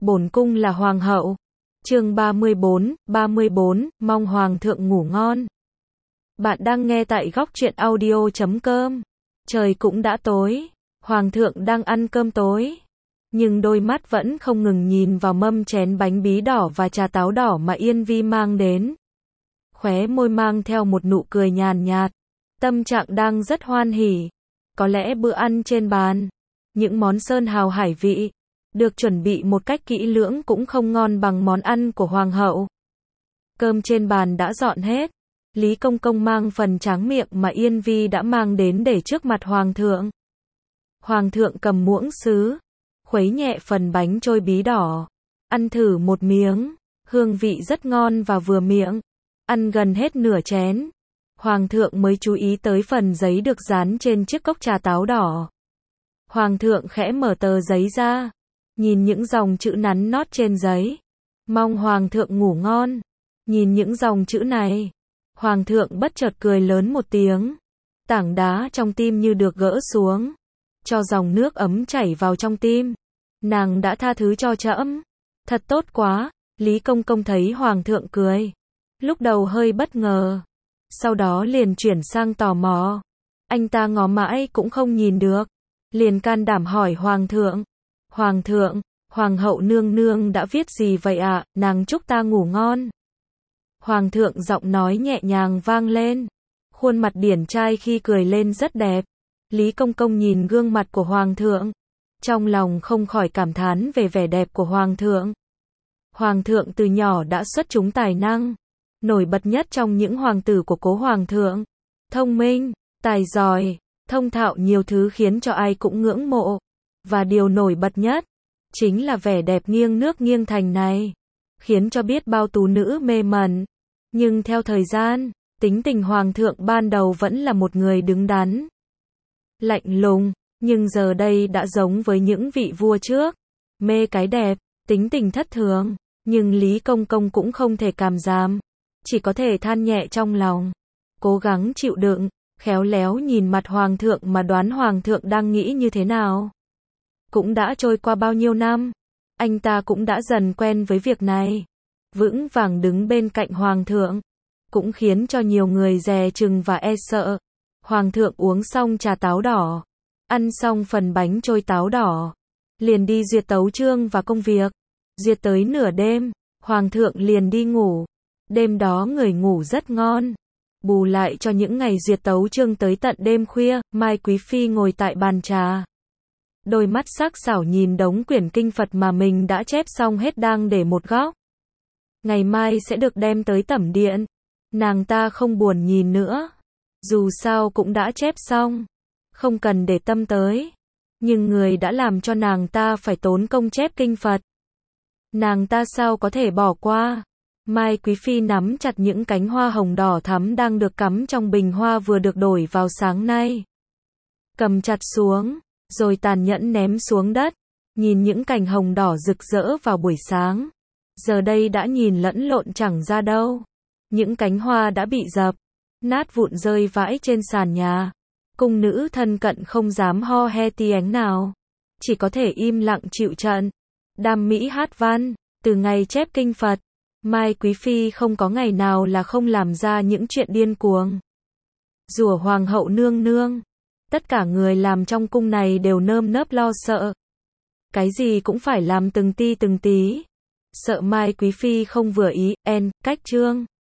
Bổn cung là hoàng hậu. Chương 34, mong hoàng thượng ngủ ngon. Bạn đang nghe tại góc truyện audio.com. Trời cũng đã tối, hoàng thượng đang ăn cơm tối, nhưng đôi mắt vẫn không ngừng nhìn vào mâm chén bánh bí đỏ và trà táo đỏ mà Yên Vi mang đến. Khóe môi mang theo một nụ cười nhàn nhạt, tâm trạng đang rất hoan hỉ. Có lẽ bữa ăn trên bàn, những món sơn hào hải vị, được chuẩn bị một cách kỹ lưỡng cũng không ngon bằng món ăn của hoàng hậu. Cơm trên bàn đã dọn hết, Lý Công Công mang phần tráng miệng mà Yên Vi đã mang đến để trước mặt hoàng thượng. Hoàng thượng cầm muỗng sứ, khuấy nhẹ phần bánh trôi bí đỏ, ăn thử một miếng, hương vị rất ngon và vừa miệng. Ăn gần hết nửa chén, hoàng thượng mới chú ý tới phần giấy được dán trên chiếc cốc trà táo đỏ. Hoàng thượng khẽ mở tờ giấy ra, nhìn những dòng chữ nắn nót trên giấy. Mong hoàng thượng ngủ ngon. Nhìn những dòng chữ này, hoàng thượng bất chợt cười lớn một tiếng. Tảng đá trong tim như được gỡ xuống, cho dòng nước ấm chảy vào trong tim. Nàng đã tha thứ cho trẫm. Thật tốt quá. Lý Công Công thấy hoàng thượng cười, lúc đầu hơi bất ngờ, sau đó liền chuyển sang tò mò. Anh ta ngó mãi cũng không nhìn được, liền can đảm hỏi hoàng thượng. Hoàng thượng, hoàng hậu nương nương đã viết gì vậy ạ? Nàng chúc ta ngủ ngon. Hoàng thượng giọng nói nhẹ nhàng vang lên, khuôn mặt điển trai khi cười lên rất đẹp. Lý Công Công nhìn gương mặt của hoàng thượng, trong lòng không khỏi cảm thán về vẻ đẹp của hoàng thượng. Hoàng thượng từ nhỏ đã xuất chúng tài năng, nổi bật nhất trong những hoàng tử của cố hoàng thượng. Thông minh, tài giỏi, thông thạo nhiều thứ khiến cho ai cũng ngưỡng mộ. Và điều nổi bật nhất, chính là vẻ đẹp nghiêng nước nghiêng thành này, khiến cho biết bao tú nữ mê mẩn. Nhưng theo thời gian, tính tình hoàng thượng ban đầu vẫn là một người đứng đắn, lạnh lùng, nhưng giờ đây đã giống với những vị vua trước, mê cái đẹp, tính tình thất thường. Nhưng Lý Công Công cũng không thể càm giảm, chỉ có thể than nhẹ trong lòng, cố gắng chịu đựng, khéo léo nhìn mặt hoàng thượng mà đoán hoàng thượng đang nghĩ như thế nào. Cũng đã trôi qua bao nhiêu năm, anh ta cũng đã dần quen với việc này. Vững vàng đứng bên cạnh hoàng thượng, cũng khiến cho nhiều người dè chừng và e sợ. Hoàng thượng uống xong trà táo đỏ, ăn xong phần bánh trôi táo đỏ, liền đi duyệt tấu chương và công việc. Duyệt tới nửa đêm, hoàng thượng liền đi ngủ. Đêm đó người ngủ rất ngon. Bù lại cho những ngày duyệt tấu chương tới tận đêm khuya, Mai Quý Phi ngồi tại bàn trà, đôi mắt sắc sảo nhìn đống quyển kinh Phật mà mình đã chép xong hết đang để một góc. Ngày mai sẽ được đem tới tẩm điện. Nàng ta không buồn nhìn nữa, dù sao cũng đã chép xong, không cần để tâm tới. Nhưng người đã làm cho nàng ta phải tốn công chép kinh Phật, nàng ta sao có thể bỏ qua. Mai Quý Phi nắm chặt những cánh hoa hồng đỏ thắm đang được cắm trong bình hoa vừa được đổi vào sáng nay, cầm chặt xuống, rồi tàn nhẫn ném xuống đất. Nhìn những cành hồng đỏ rực rỡ vào buổi sáng, giờ đây đã nhìn lẫn lộn chẳng ra đâu. Những cánh hoa đã bị dập nát vụn rơi vãi trên sàn nhà. Cung nữ thân cận không dám ho he tiếng nào, chỉ có thể im lặng chịu trận. Đam mỹ hát văn, từ ngày chép kinh Phật, Mai Quý Phi không có ngày nào là không làm ra những chuyện điên cuồng. Rủa hoàng hậu nương nương, tất cả người làm trong cung này đều nơm nớp lo sợ. Cái gì cũng phải làm từng ti từng tí, sợ Mai Quý Phi không vừa ý. Cách chương